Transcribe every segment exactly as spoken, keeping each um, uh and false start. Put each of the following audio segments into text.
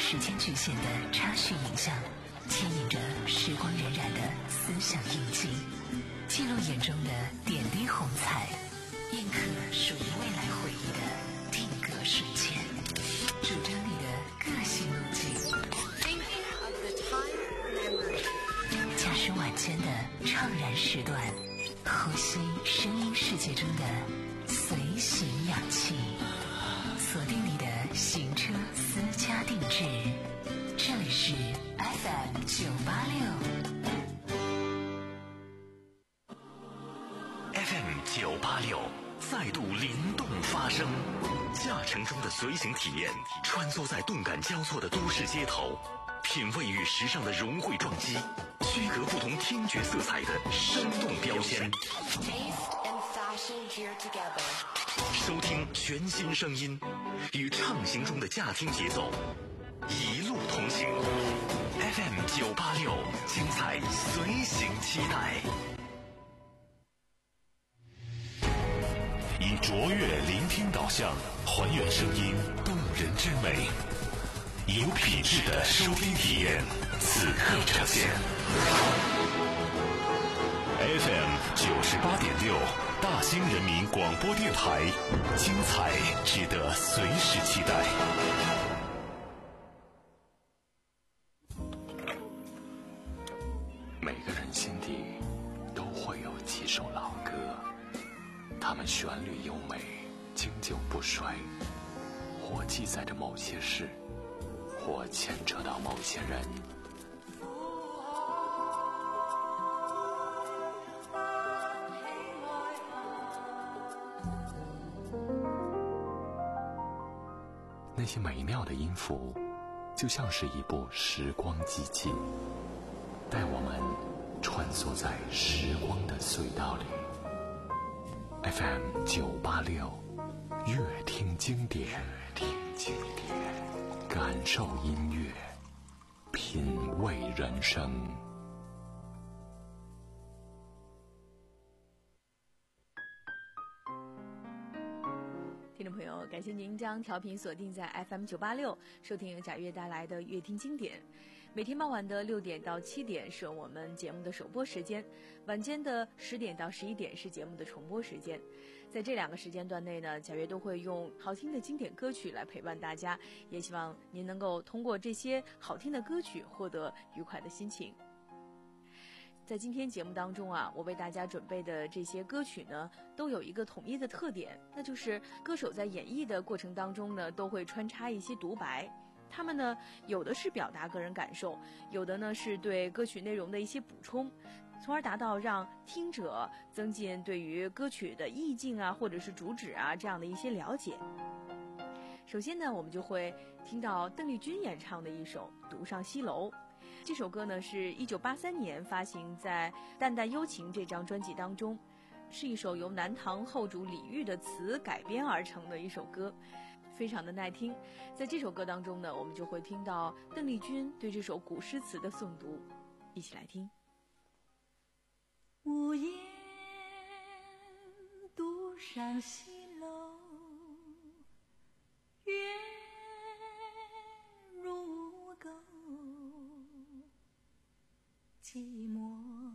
时间局限的插叙影像，牵引着时光荏苒的思想印记，记录眼中的点滴红彩，印刻属于未来回忆的定格瞬间，主张你的个性路径，驾驶晚间的怅然时段，呼吸声音世界中的随行氧气，锁定你的行车私家定制，这里是 F M 九八六 F M 九八六再度灵动发声，驾乘中的随行体验，穿梭在动感交错的都市街头，品味与时尚的融汇撞击，区隔不同听觉色彩的生动标签，收听全新声音，与畅行中的驾听节奏一路同行。 F M 九八六，精彩随行期待。以卓越聆听导向，还原声音动人之美，有品质的收听体验，此刻呈现。F M 九十八点六，大兴人民广播电台，精彩值得随时期待。每个人心底都会有几首老歌，它们旋律优美，经久不衰，或记载着某些事，或牵扯到某些人。那些美妙的音符，就像是一部时光机器，带我们穿梭在时光的隧道里。F M 九八六，乐听经典，乐听经典，感受音乐，品味人生。 听众朋友，感谢您将调频锁定在 F M 九八六，收听由贾悦带来的乐听经典。每天傍晚的六点到七点是我们节目的首播时间，晚间的十点到十一点是节目的重播时间。在这两个时间段内呢，贾悦都会用好听的经典歌曲来陪伴大家，也希望您能够通过这些好听的歌曲获得愉快的心情。在今天节目当中啊，我为大家准备的这些歌曲呢，都有一个统一的特点，那就是歌手在演绎的过程当中呢，都会穿插一些独白。他们呢，有的是表达个人感受，有的呢是对歌曲内容的一些补充，从而达到让听者增进对于歌曲的意境啊，或者是主旨啊这样的一些了解。首先呢，我们就会听到邓丽君演唱的一首《独上西楼》。这首歌呢是一九八三年发行在《淡淡幽情》这张专辑当中，是一首由南唐后主李煜的词改编而成的一首歌，非常的耐听。在这首歌当中呢，我们就会听到邓丽君对这首古诗词的诵读，一起来听。 无言独上西楼，月如钩，寂寞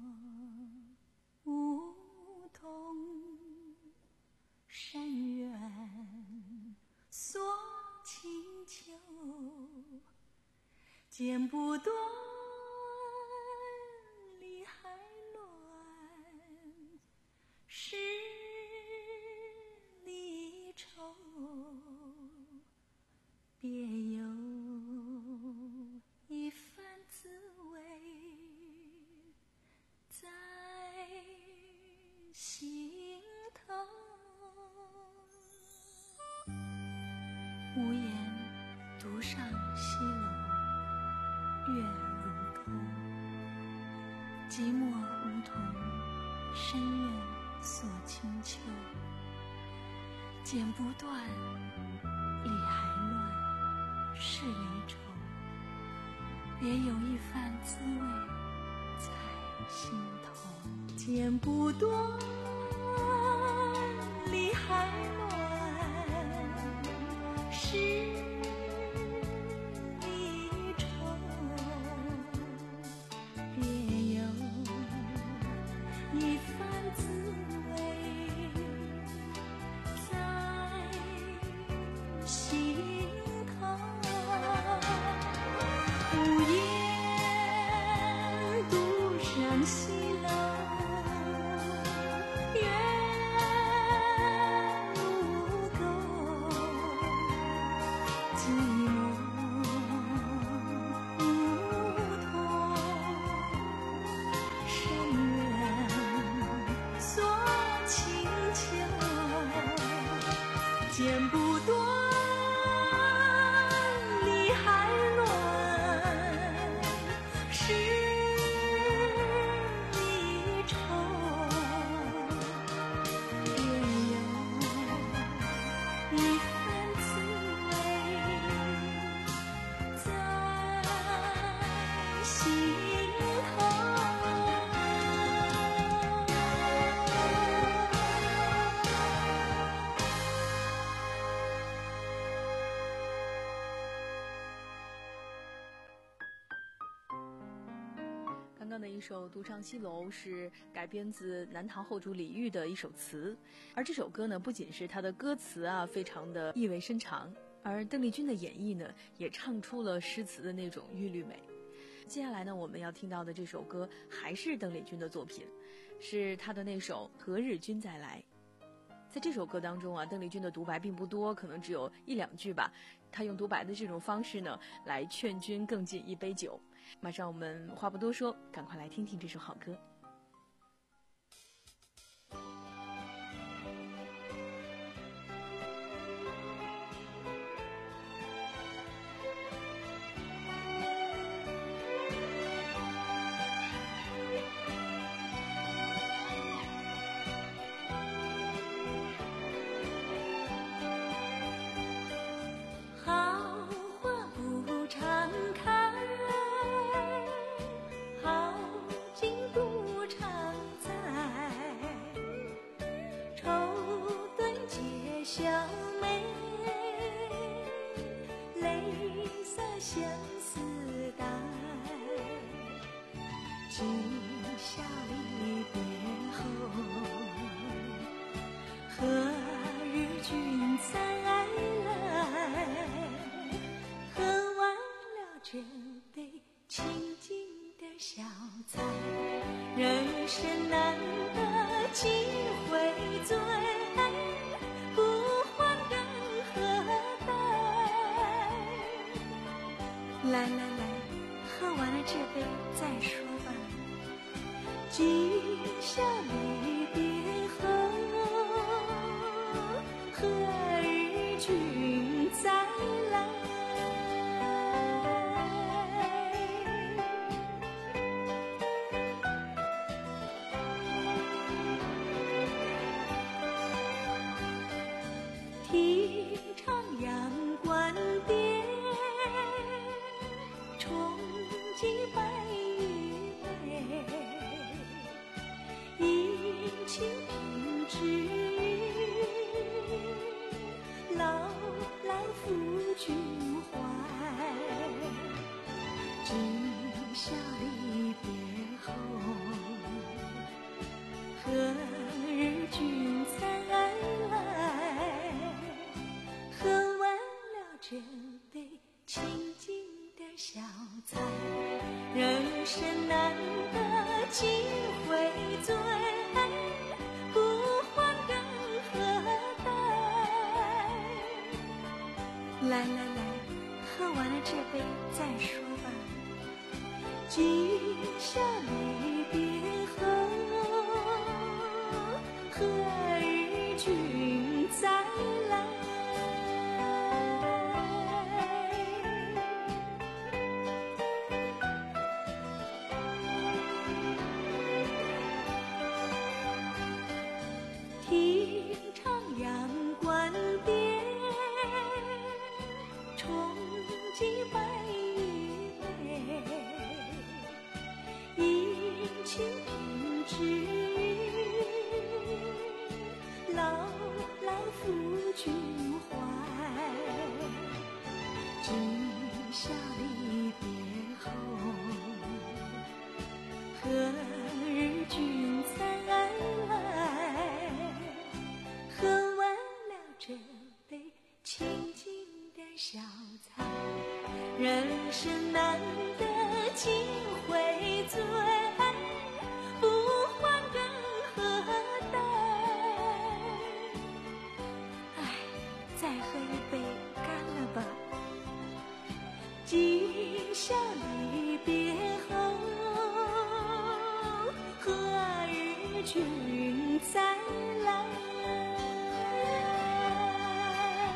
梧桐深院锁清秋，剪不断理还乱，是离愁，别有一番滋味在心头。无言独上西楼，月如钩，寂寞梧桐深院锁清秋，剪不断理还乱，是离愁，别有一番滋味在心头。剪不断理还乱，是离剪不断理还乱，是离愁，别有一番滋味在心头。 刚刚的一首《独上西楼》是改编自南唐后主李煜的一首词，而这首歌呢，不仅是它的歌词啊非常的意味深长，而邓丽君的演绎呢，也唱出了诗词的那种韵律美。接下来呢，我们要听到的这首歌还是邓丽君的作品，是她的那首《何日君再来》。在这首歌当中啊，邓丽君的独白并不多，可能只有一两句吧。她用独白的这种方式呢，来劝君更尽一杯酒。马上我们话不多说，赶快来听听这首好歌。 今宵离别后，何日君再来？喝完了这杯清静的小菜，人生难得几回醉，不还任何待。来来来，喝完了这杯再说吧。今宵离别后，何日君再来？题徜阳关边，重寄白玉杯。饮清平之语，牢牢付君怀。今宵离别后，何日君再来？喝完了这杯清静的小菜，人生难得几回醉，不还任何待。来来来，喝完了这杯再说吧。今宵离别后，何日君再来？题徜阳关边，重寄白玉杯。饮清平之语，牢牢付君怀。今宵离别后，何日君再来？喝完了这杯清静的小菜，人生难得几回醉，不还任何待。唉，再喝一杯干了吧。今宵离别后，何日君再来？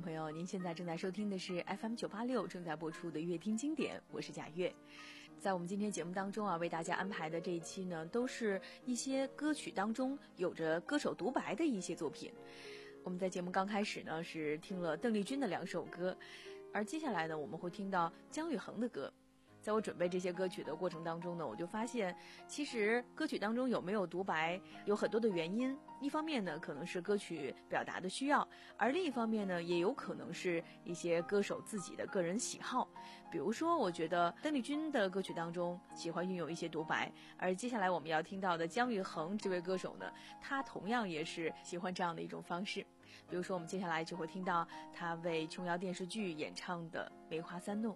朋友，您现在正在收听的是 F M 九八六正在播出的乐听经典，我是贾月。在我们今天节目当中啊，为大家安排的这一期呢，都是一些歌曲当中有着歌手独白的一些作品。我们在节目刚开始呢，是听了邓丽君的两首歌，而接下来呢，我们会听到姜育恒的歌。在我准备这些歌曲的过程当中呢，我就发现其实歌曲当中有没有独白有很多的原因。一方面呢，可能是歌曲表达的需要，而另一方面呢，也有可能是一些歌手自己的个人喜好。比如说我觉得邓丽君的歌曲当中喜欢运用一些独白，而接下来我们要听到的姜育恒这位歌手呢，他同样也是喜欢这样的一种方式。比如说我们接下来就会听到他为琼瑶电视剧演唱的《梅花三弄》。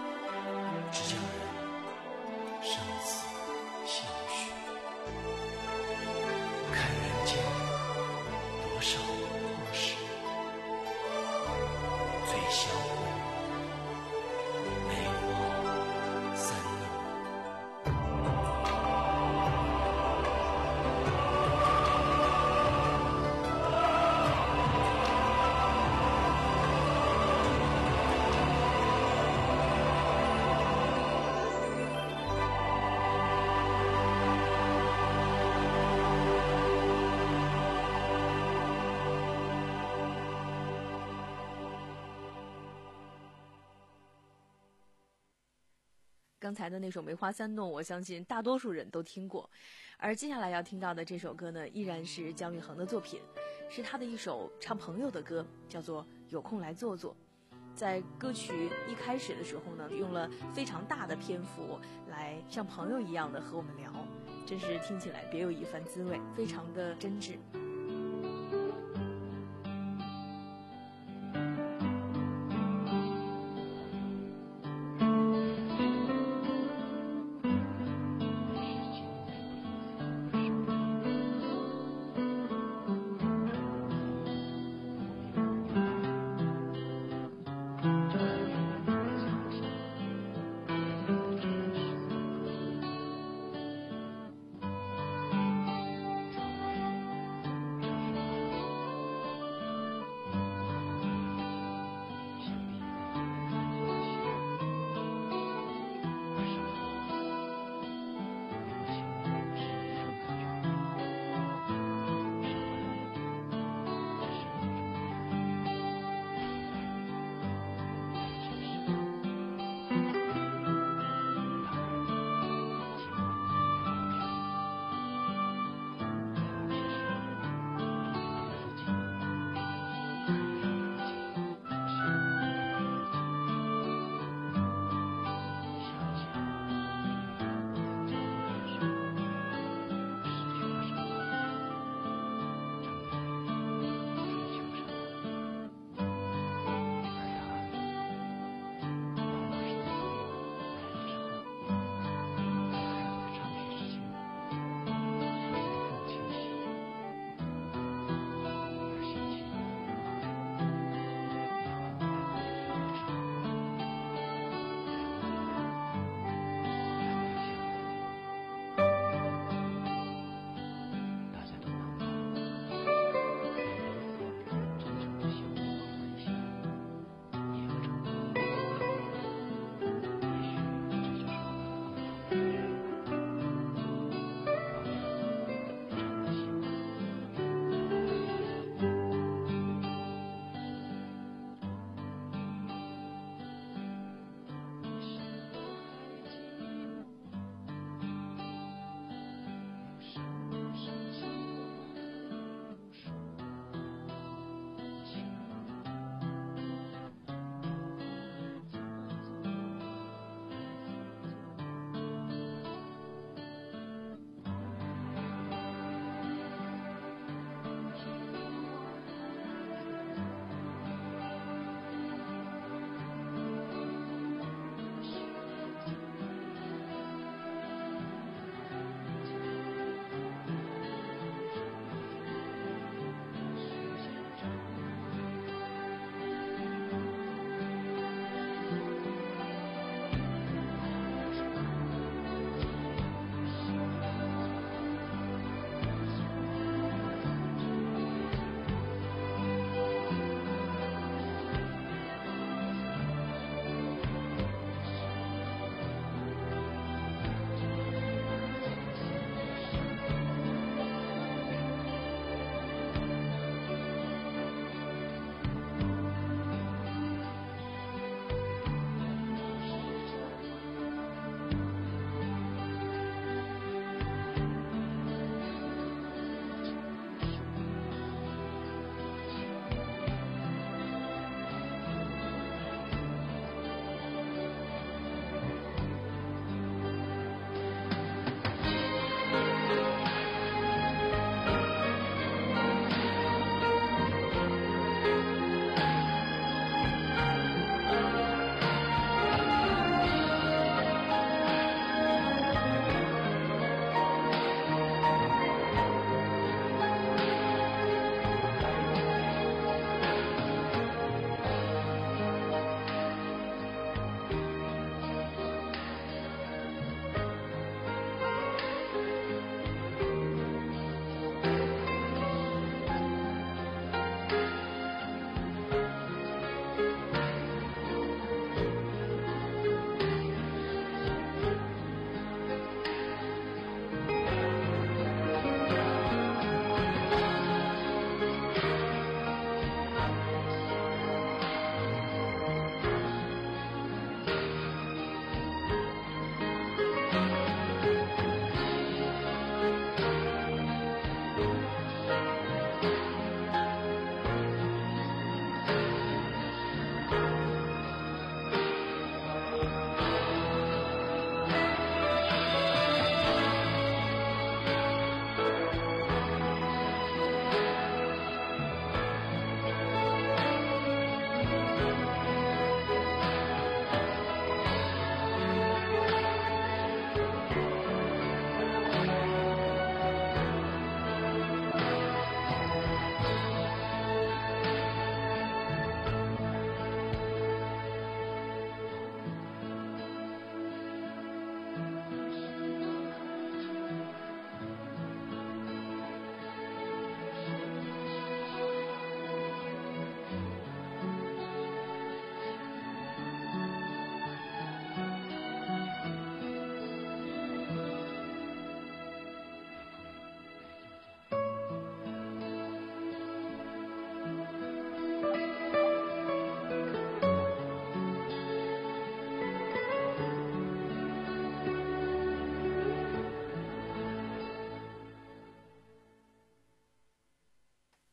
只叫人生死相许。 刚才的那首《梅花三弄》，我相信大多数人都听过。而接下来要听到的这首歌呢，依然是姜育恒的作品，是他的一首唱朋友的歌，叫做《有空来坐坐》。在歌曲一开始的时候呢，用了非常大的篇幅来像朋友一样的和我们聊，真是听起来别有一番滋味，非常的真挚。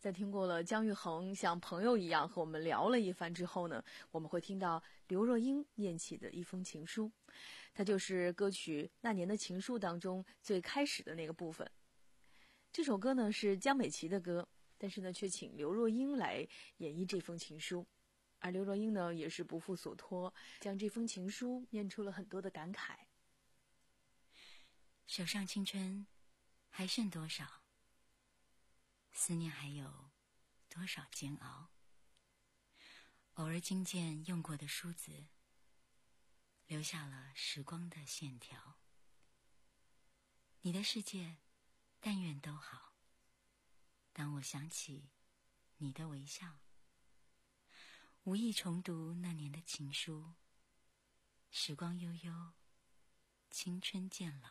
在听过了姜育恒像朋友一样和我们聊了一番之后呢，我们会听到刘若英念起的一封情书，它就是歌曲《那年的情书》当中最开始的那个部分。这首歌呢是江美琪的歌，但是呢却请刘若英来演绎这封情书，而刘若英呢也是不负所托，将这封情书念出了很多的感慨。 手上青春还剩多少？思念还有多少煎熬？偶尔惊见用过的梳子，留下了时光的线条。你的世界但愿都好，当我想起你的微笑，无意重读那年的情书，时光悠悠，青春渐老，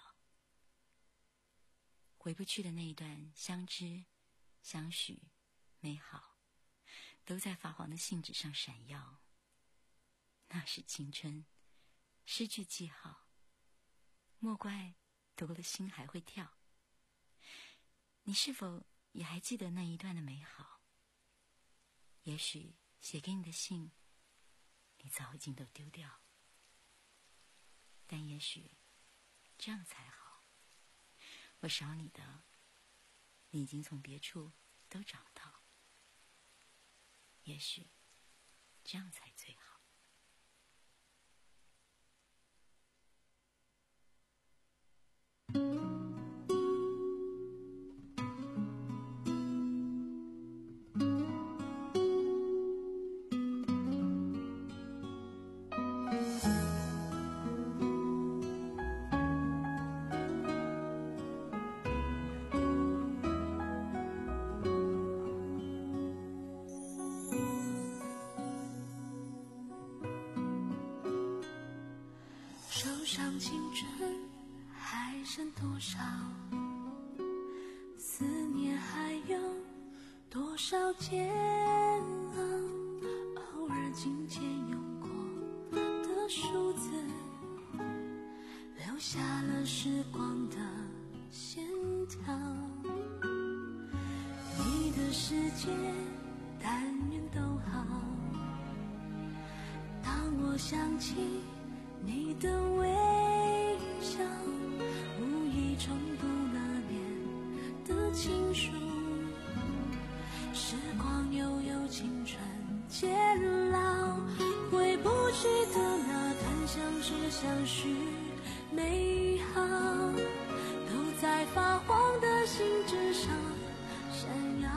回不去的那一段相知相许美好，都在发黄的信纸上闪耀。那是青春，失去记号，莫怪读了心还会跳。你是否也还记得那一段的美好？也许写给你的信你早已经都丢掉，但也许这样才好，我少你的你已经从别处都找到，也许这样才最好。 上青春还剩多少？思念还有多少煎熬？偶尔惊见用过的梳子，留下了时光的线条。你的世界但愿都好，当我想起你的微笑，无意重读那年的情书，时光悠悠，青春渐老，回不去的那段相知相许美好，都在发黄的信纸上闪耀。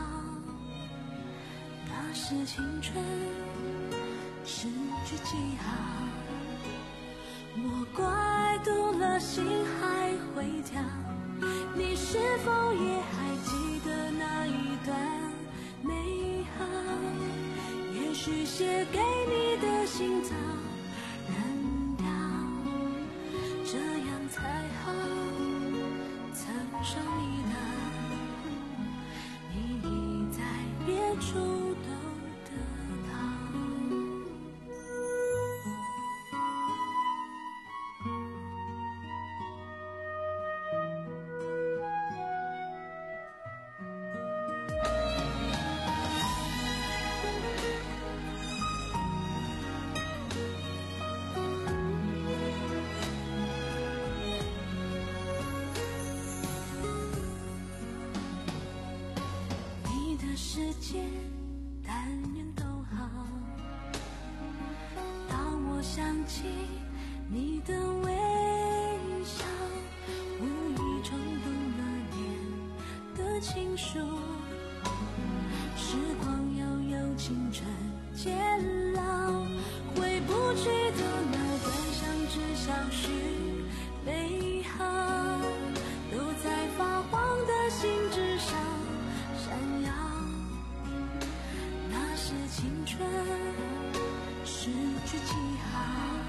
那是青春，失去记号，莫怪读了心还会跳。你是否也还记得那一段美好？也许写给你的信早扔掉，这样才好，曾伤你的你已在别处都得到。世界但愿都好，当我想起你的微笑，无意重读那年的情书，时光悠悠，青春渐老，回不去的那段相知相许美好，都在发黄的信纸上闪耀。是青春，失去记号，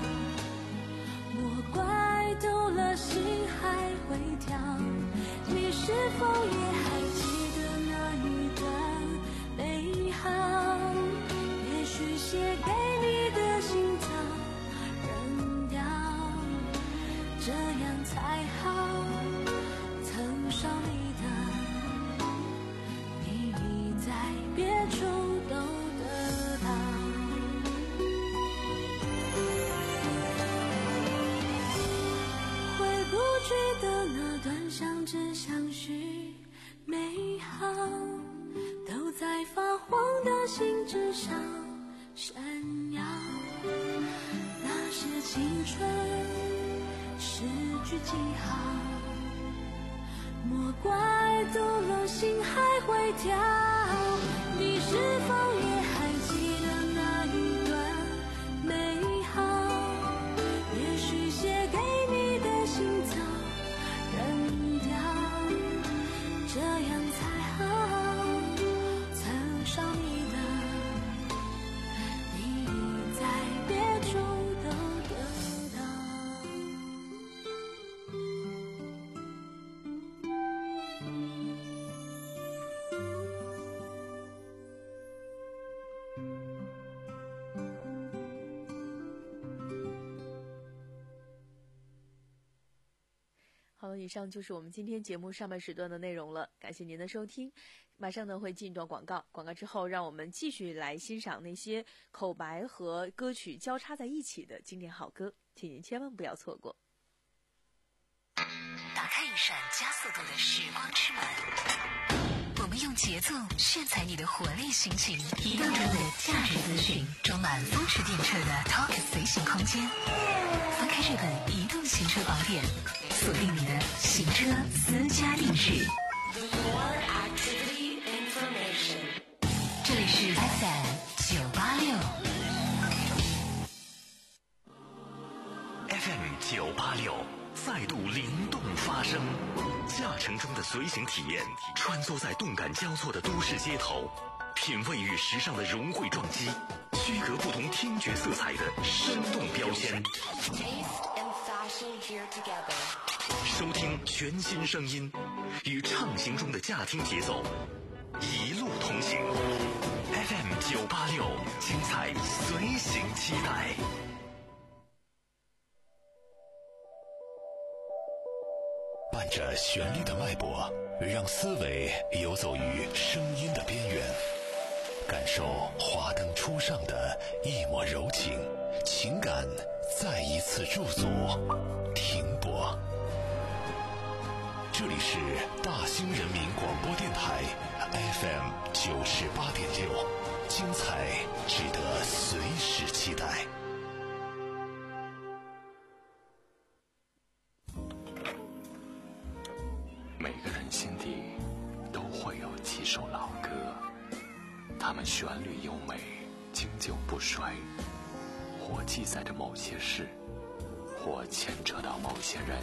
莫怪读了心还会跳。你是否也还记得那一段美好？也许写给你的信早扔掉，这样才好，曾伤你的你已在美好都在发黄的信纸上闪耀。那是青春诗句记号，莫怪读了心还会跳。你是否也还记得那一段美好？也许写给你的信早扔掉，这样才好，曾伤你的你在别处都得到。 好了，以上就是我们今天节目上半时段的内容了，感谢您的收听。马上呢会进一段广告，广告之后让我们继续来欣赏那些口白和歌曲交叉在一起的经典好歌，请您千万不要错过。 打开一扇加速度的时光之门，我们用节奏炫彩你的活力心情，移动中的价值资讯，装满风驰电掣的 Talk 随行空间。翻开这本移动行车宝典，锁定你的行车私家定制。这里是 F M 九八六 F M 九八六再度灵动发声，驾乘中的随行体验，穿梭在动感交错的都市街头，品味与时尚的融汇撞击，区隔不同听觉色彩的生动标签。收听全新声音，与畅行中的驾听节奏，一路同行。F M 九八六，精彩随行期待。伴着旋律的脉搏，让思维游走于声音的边缘，感受华灯初上的一抹柔情，情感再一次驻足停泊。这里是大兴人民广播电台 F M 九十八点六，精彩值得随时期待。每个人心底都会有几首老歌，它们旋律优美，经久不衰，或记载着某些事，或牵扯到某些人。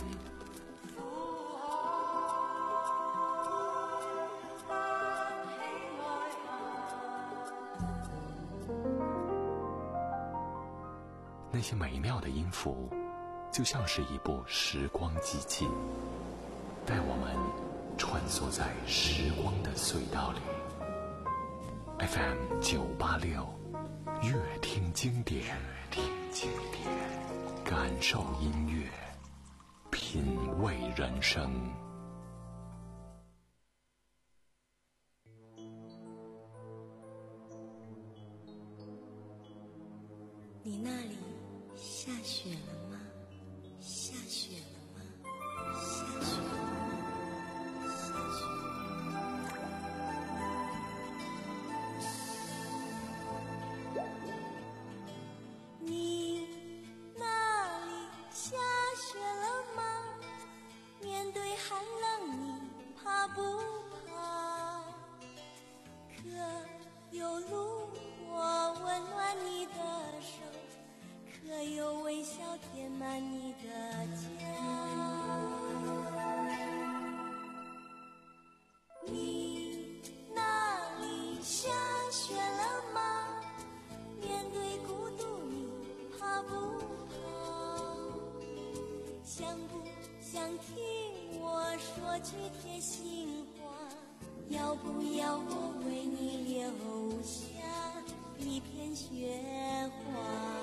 那些美妙的音符，就像是一部时光机器，带我们穿梭在时光的隧道里。F M 九八六，乐听经典，乐听经典，感受音乐，品味人生。 你那里下雪了吗？下雪了吗？下雪了吗？下雪了吗？你那里下雪了吗？面对寒冷你怕不怕？可有炉火温暖你的手？可有微笑填满你的家？你那里下雪了吗？面对孤独你怕不怕？想不想听我说句贴心话？要不要我为你留下一片雪花？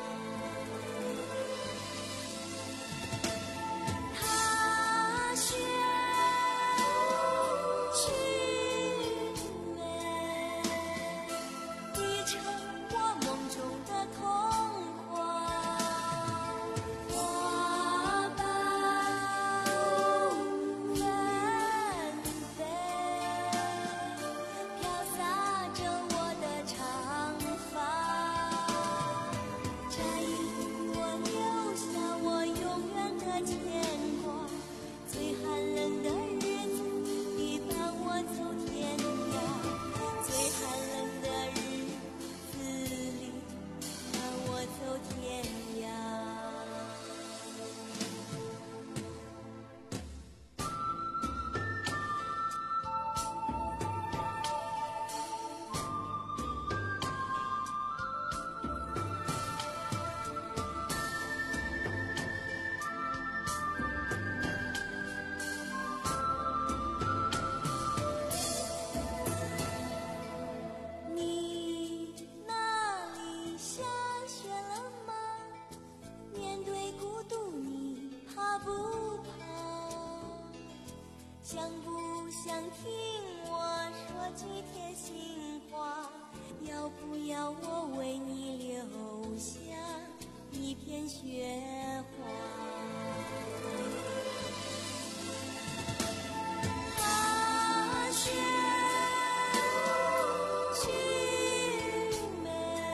听我说几贴心话，要不要我为你留下一片雪花？啊，雪裙美，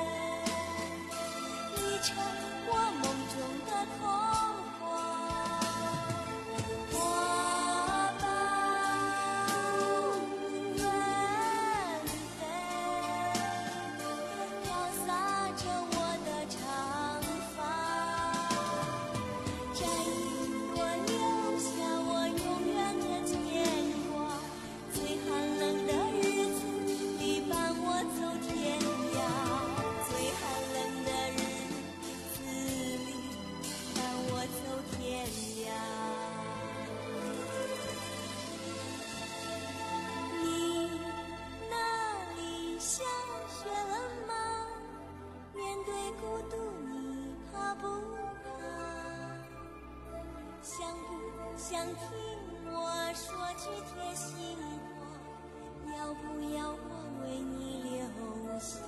已成我梦中的童话。花瓣远飞，飘洒着我的长发，摘一朵留下我永远的牵挂。最寒冷的日子里伴我走天涯，最寒冷的日子里伴我走天涯。你那里下雪了吗？面对孤独你怕不怕？想不想听我说句贴心话？要不要我为你留下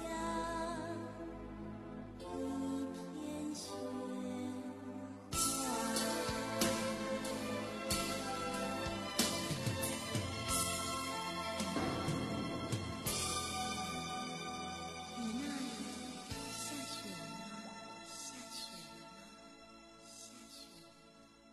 一片雪花？你那里下雪了吗？下雪了吗？下雪了吗？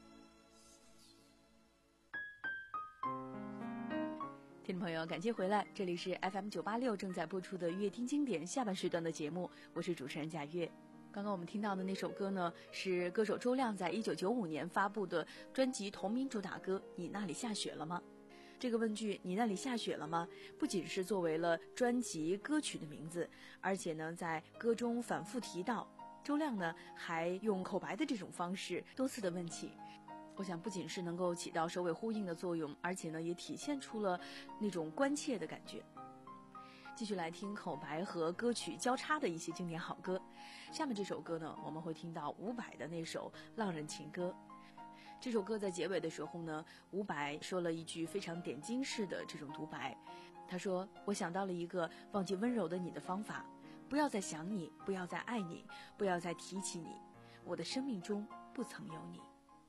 听众朋友，感谢回来，这里是 F M 九八六正在播出的乐听经典下半时段的节目，我是主持人贾月。刚刚我们听到的那首歌呢，是歌手周亮在一九九五年发布的专辑同名主打歌《你那里下雪了吗》。这个问句“你那里下雪了吗”不仅是作为了专辑歌曲的名字，而且呢，在歌中反复提到。周亮呢，还用口白的这种方式多次的问起。我想不仅是能够起到首尾呼应的作用，而且呢，也体现出了那种关切的感觉。继续来听口白和歌曲交叉的一些经典好歌。下面这首歌呢，我们会听到伍佰的那首《浪人情歌》。这首歌在结尾的时候呢，伍佰说了一句非常点睛式的这种独白，他说：“我想到了一个忘记温柔的你的方法，不要再想你，不要再爱你，不要再提起你，我的生命中不曾有你。”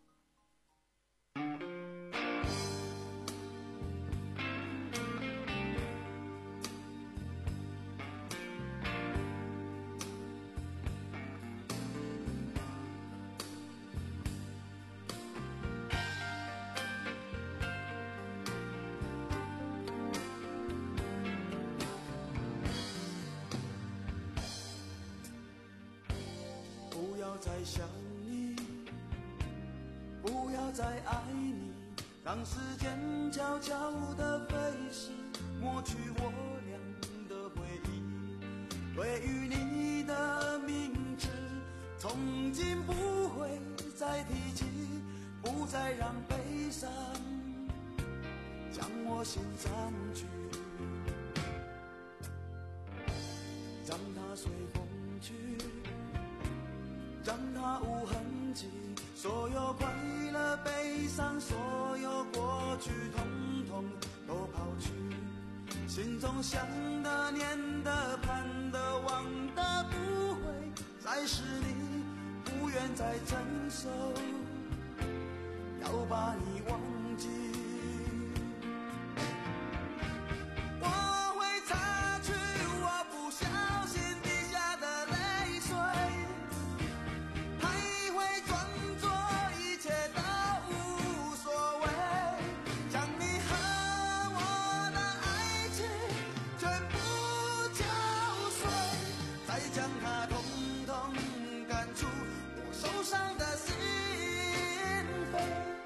不要再想你，不要再爱你，让时间悄悄地飞逝，抹去我俩的回忆。对于你的名字，从今不会再提起，不再让悲伤将我心占据，让它随风去，让它无痕迹，所有快乐悲伤，所有过去统统都抛去，心中想的念的盼的望的不会再是你，不愿再承受，要把你忘记。我会擦去我不小心滴下的泪水，还会装作一切都无所谓，将你和我的爱情全部敲碎，再将它统统赶出我受伤的心扉，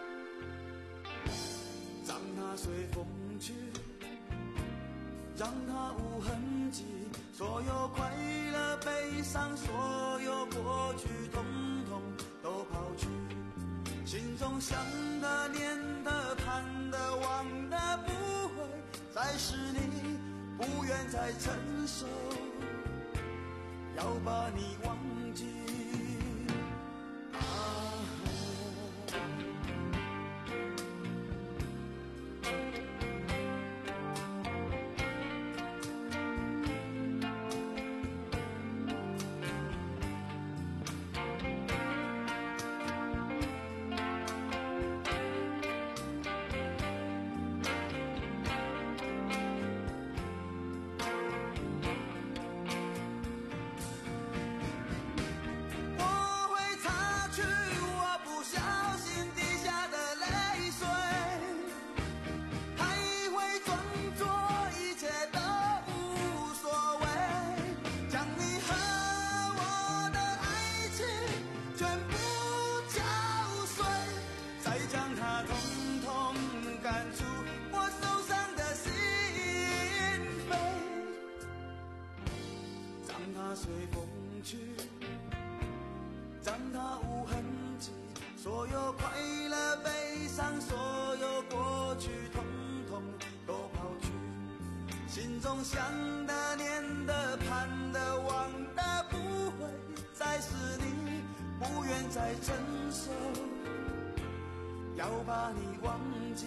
让它随风去，让它无痕迹，所有快乐悲伤，所有过去统统都抛去，心中想的念的盼的望的不会再是你，不愿再承受，要把你忘记。啊中想的、念的、盼的、望的，不会再是你，不愿再承受，要把你忘记，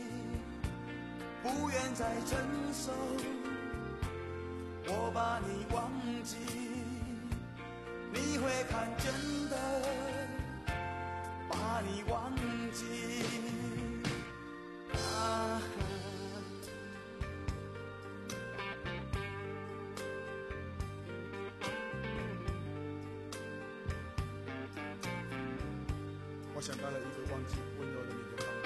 不愿再承受，我把你忘记，你会看真的把你忘记啊。 我想到了一个忘记温柔的你的方法，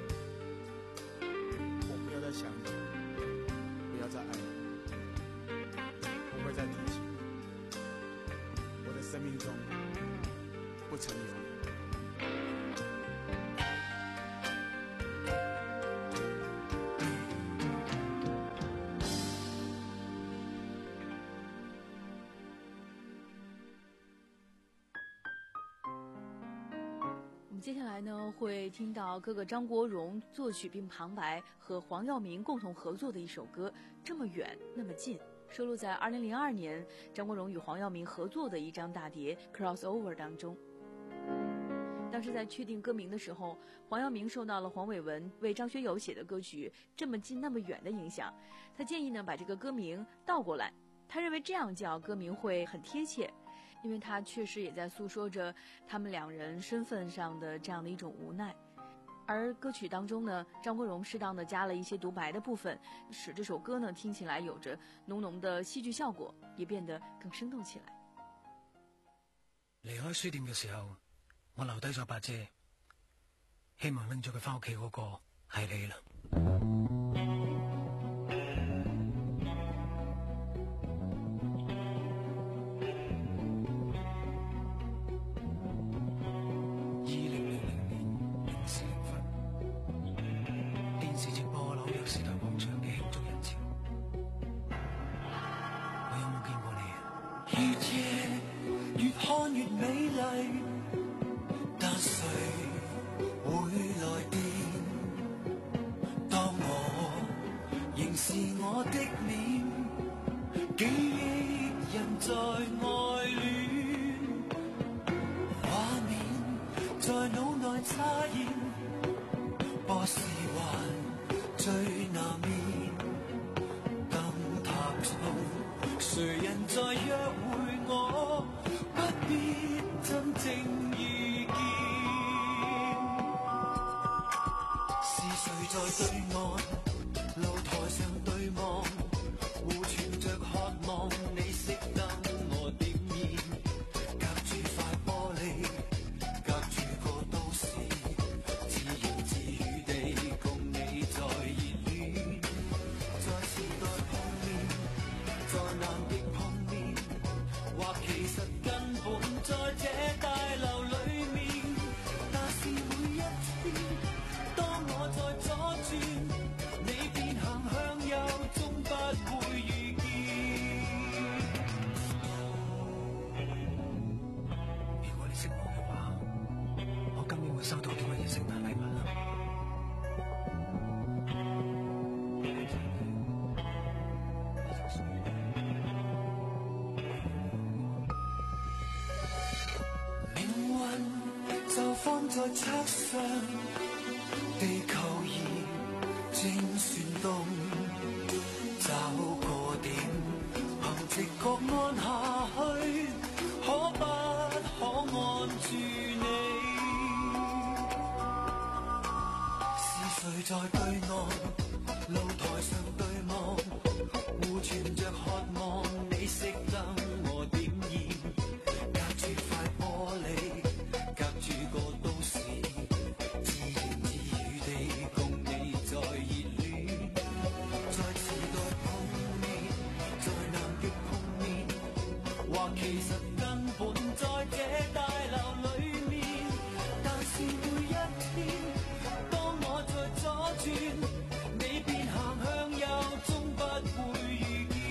我不要再想你，不要再爱你，不会再提起你，我的生命中不曾有你。 接下来呢，会听到哥哥张国荣作曲并旁白和黄耀明共同合作的一首歌《这么远那么近》，收录在二零零二年张国荣与黄耀明合作的一张大碟《Crossover》当中。当时在确定歌名的时候，黄耀明受到了黄伟文为张学友写的歌曲《这么近那么远》的影响，他建议呢把这个歌名倒过来，他认为这样叫歌名会很贴切。因为他确实也在诉说着他们两人身份上的这样的一种无奈，而歌曲当中呢，张国荣适当的加了一些独白的部分，使这首歌呢听起来有着浓浓的戏剧效果，也变得更生动起来。 離開書店嘅時候，我留低咗把遮，希望拎咗佢返屋企嗰個係你啦。 在測上，地球儀正旋動，找個點，憑直覺按下去，可不可按住你？是誰在對岸，露台上對望，互傳着渴望，你熄燈我點燃，隔住塊玻璃，隔住個都市，自言自語地共你在熱戀，在時代碰面，在南極碰面，或其實根本在這大樓裏面，但是每一天，當我在左轉，你便行向右，終不會遇見。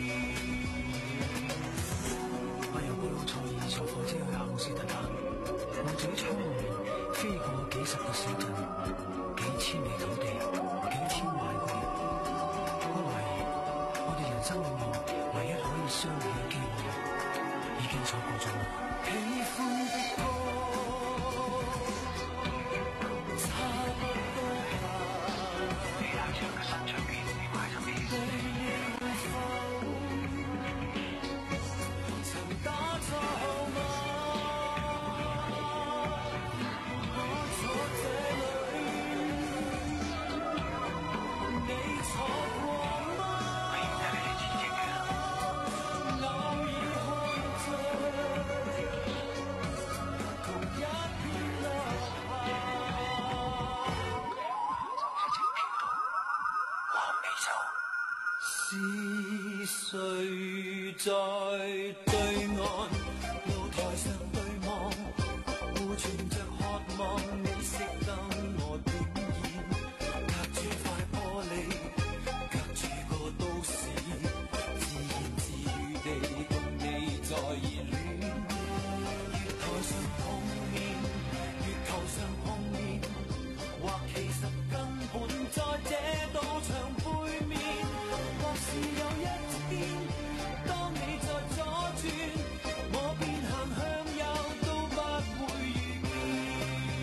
我由布魯塞爾坐火車去阿姆斯特丹，望住窗外面飛過幾十個小鎮，幾千里土地，幾千萬個人。後來我哋人生生裏面唯一可以相遇嘅機會，已經錯過咗我。 喜歡的歌差不多吧，你帶着個新唱片，你懷着你對你會否曾打錯嗎？我坐這裏，你錯過嗎？偶爾看着同一片落是誰在對岸露台上對望，互存着渴望，你熄燈我點燃，隔住塊玻璃，隔住個都市，自言自語地共你在熱戀。月台上碰面，月球上碰面，或其實根本在這道牆背面，或是有一天，當你在左轉，我便行向右，都不會遇見。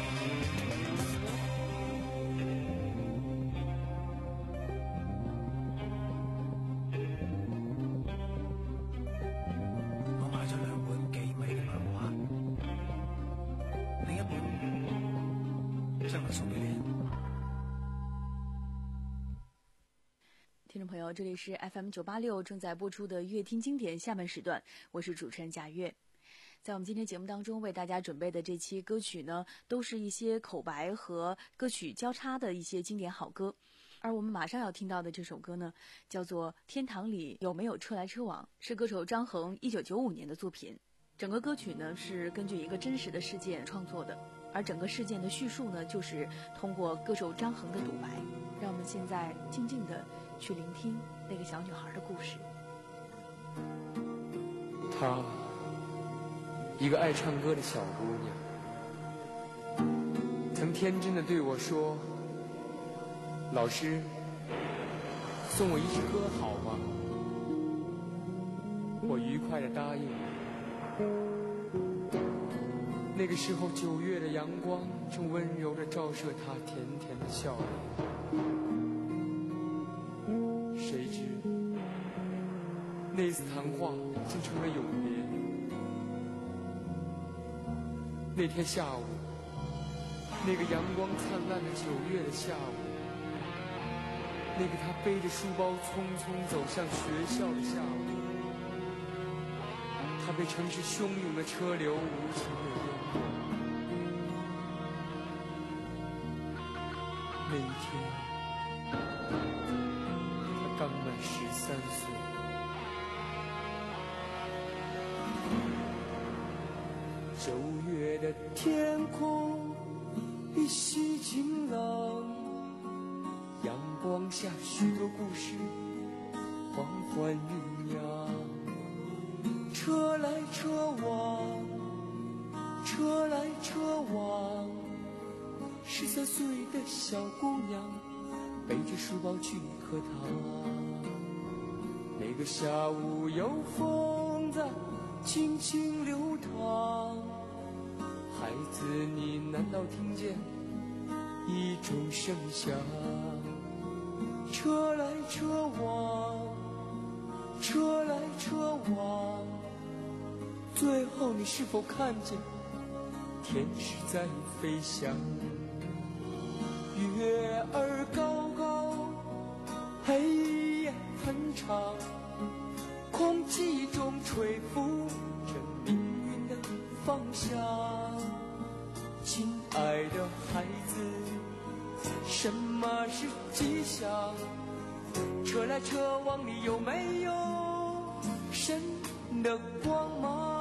我買咗兩本幾美嘅漫畫，另一本將來送俾你。 听众朋友，这里是 F M 九八六正在播出的乐听经典下半时段，我是主持人贾月。在我们今天节目当中为大家准备的这期歌曲呢，都是一些口白和歌曲交叉的一些经典好歌。而我们马上要听到的这首歌呢，叫做《天堂里有没有车来车往》，是歌手张恒一九九五年的作品。整个歌曲呢是根据一个真实的事件创作的，而整个事件的叙述呢，就是通过歌手张恒的独白。让我们现在静静的去聆听那个小女孩的故事。 她，一个爱唱歌的小姑娘，曾天真的对我说：“老师，送我一支歌好吗？”我愉快地答应了。那个时候，九月的阳光正温柔地照射她甜甜的笑脸。谁知那次谈话竟成了永别。那天下午，那个阳光灿烂的九月的下午，那个他背着书包匆匆走向学校的下午，他被城市汹涌的车流无情的淹没。那一天，他刚满十三岁。九月的天空依稀晴朗，阳光下许多故事缓缓酝酿。车来车往，车来车往，十三岁的小姑娘背着书包去课堂。那个下午有风在轻轻流淌，孩子，你难道听见一种声响？车来车往，车来车往，最后你是否看见天使在飞翔？月儿高高，黑夜很长，空气中吹拂着命运的方向。亲爱的孩子，什么是吉祥？车来车往，你有没有神的光芒？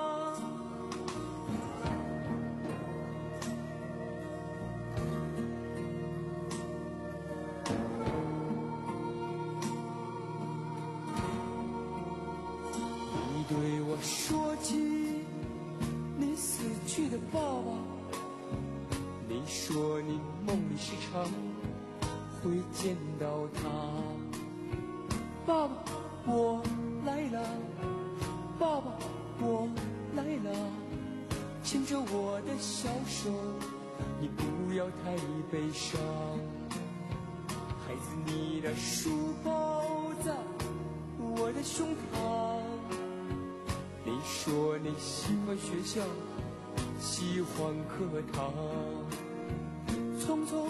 你对我说起你死去的爸爸，你说你梦里时常会见到他。爸爸， 我来了，爸爸，我来了，牵着我的小手，你不要太悲伤。孩子，你的书包在我的胸膛。你说你喜欢学校，喜欢课堂，匆匆。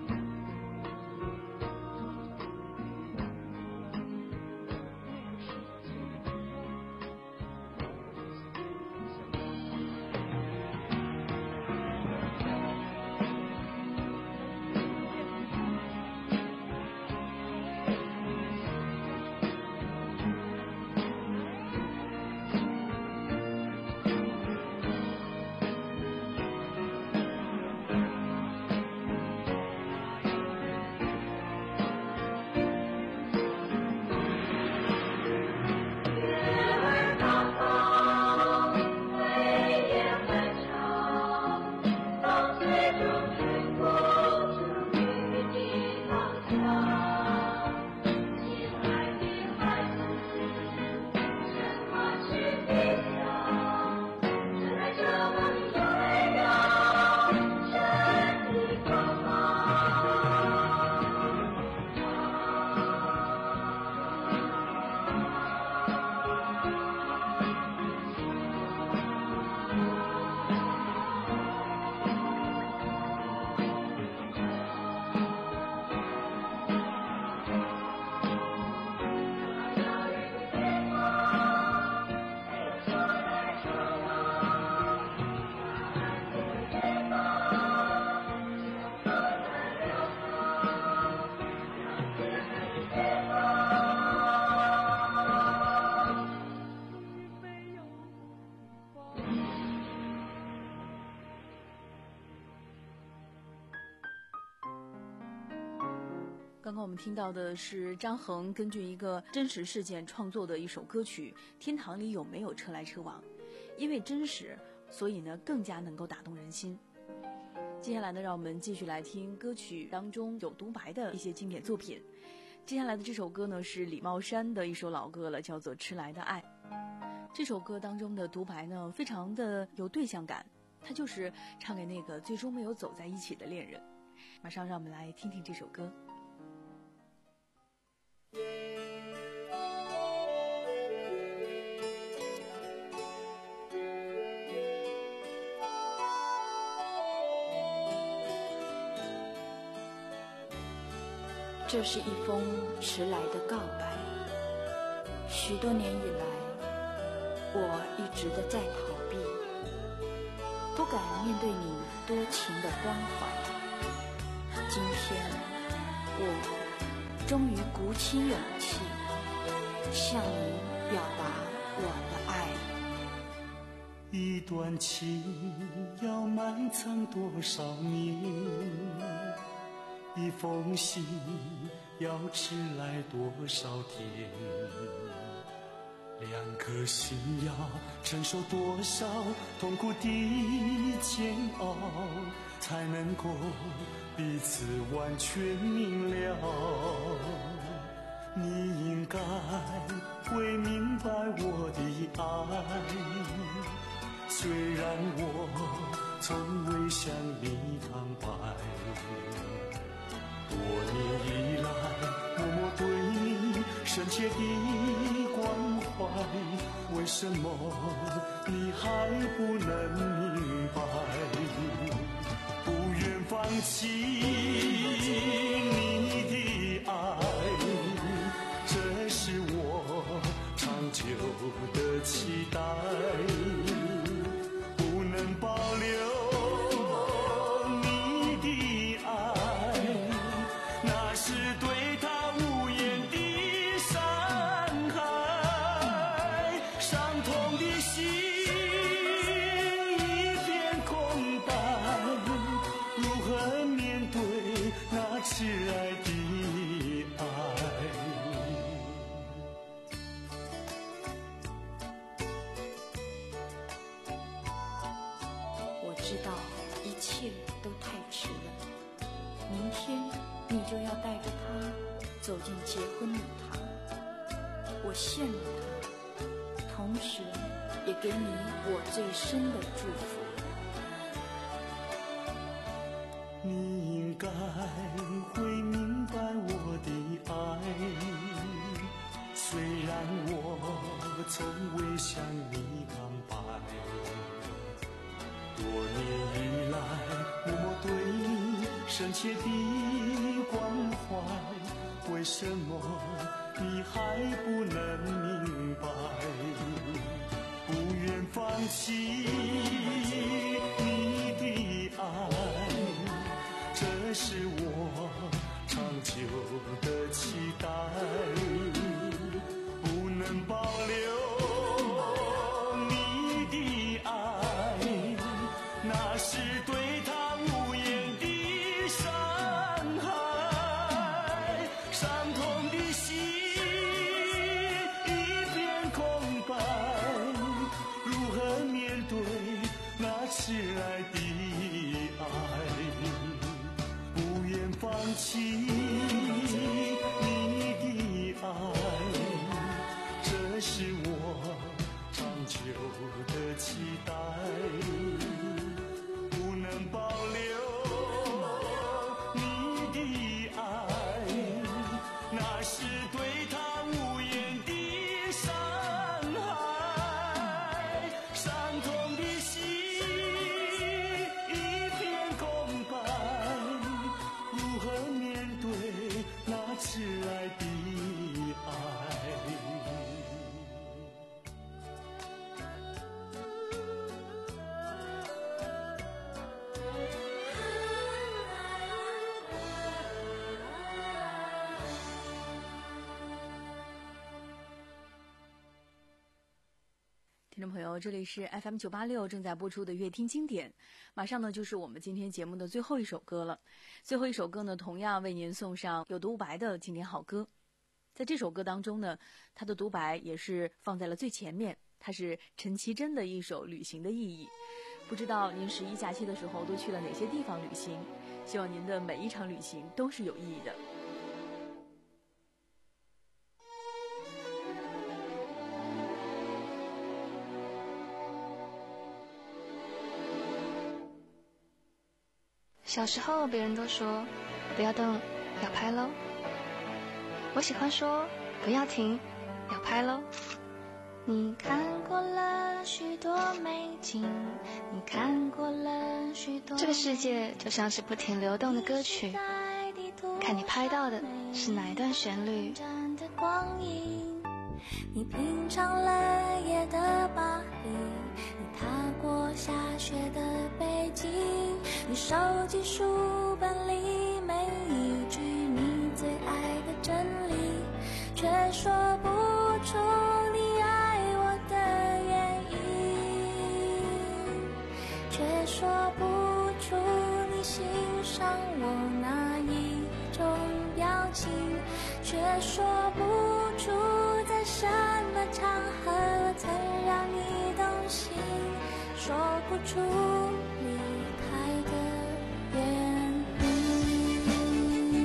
刚刚我们听到的是张恒根据一个真实事件创作的一首歌曲《天堂里有没有车来车往》，因为真实，所以呢更加能够打动人心。接下来呢，让我们继续来听歌曲当中有独白的一些经典作品。接下来的这首歌呢是李茂山的一首老歌了，叫做《迟来的爱》。这首歌当中的独白呢非常的有对象感，它就是唱给那个最终没有走在一起的恋人。马上让我们来听听这首歌。 这是一封迟来的告白。许多年以来，我一直的在逃避，不敢面对你多情的关怀。今天，我终于鼓起勇气，向你表达我的爱。 一段情要埋藏多少年？一封信要迟来多少天？两颗心要承受多少痛苦的煎熬，才能够彼此完全明了？你应该会明白我的爱，虽然我从未向你坦白。多年以来，默默对你深切的关怀，为什么你还不能明白？不愿放弃你的爱，这是我长久的期待，不能保留就要带着他走进结婚礼堂，我我羡慕他，同时也给你我最深的祝福。 你应该会明白我的爱，虽然我从未向你告白，多年以来默默对你深切的关怀，为什么你还不能明白？不愿放弃你的爱，这是我长久的期待，不能保留你的爱，那是对他无言的伤害，伤痛的心一片空白，如何面对那迟来的爱？不愿放弃你的爱，这是我长久的期待，不能保留你的爱，那是对他无言的伤害，伤痛的心一片空白，如何面对那迟来的爱？ 听众朋友，这里是 F M 九八六正在播出的乐听经典，马上呢就是我们今天节目的最后一首歌了。最后一首歌呢，同样为您送上有独白的经典好歌。在这首歌当中呢，它的独白也是放在了最前面，它是陈绮贞的一首《旅行的意义》。不知道您十一假期的时候都去了哪些地方旅行？希望您的每一场旅行都是有意义的。 小时候别人都说不要动，要拍喽。我喜欢说不要停，要拍喽。 你看过了许多美景，你看过了许多， 这个世界就像是不停流动的歌曲，看你拍到的是哪一段旋律。 你品尝了夜的巴黎，你踏过下雪的北京，你收集书本里每一句你最爱的真理，却说不出你爱我的原因，却说不出你欣赏我哪一种表情，却说不出在什么场合曾让你动心，说不出离开的原因。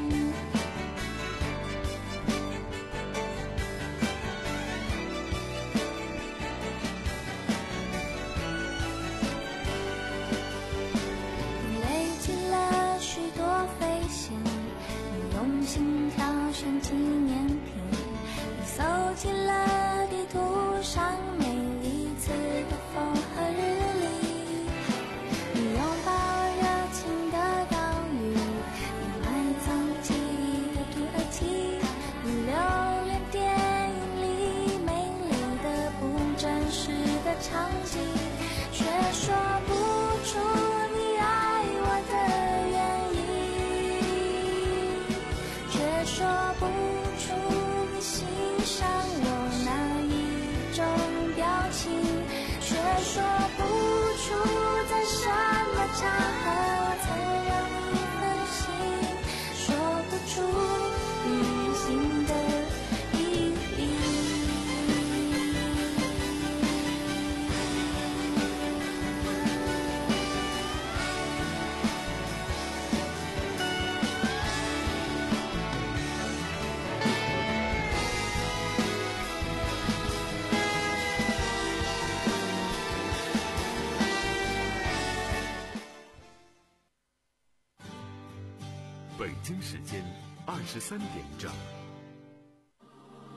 你累积了许多飞行，你用心挑选纪念品，你搜集了地图上每一次的风和日丽，你拥抱热情的岛屿，你埋藏记忆的土耳其，你留恋电影里美丽的不真实的场景，却说不出你爱我的原因，却说不出你欣赏我哪一种表情，却说不出在什么场合曾让你分心，说不出旅行的意义。 京时间二十三点整。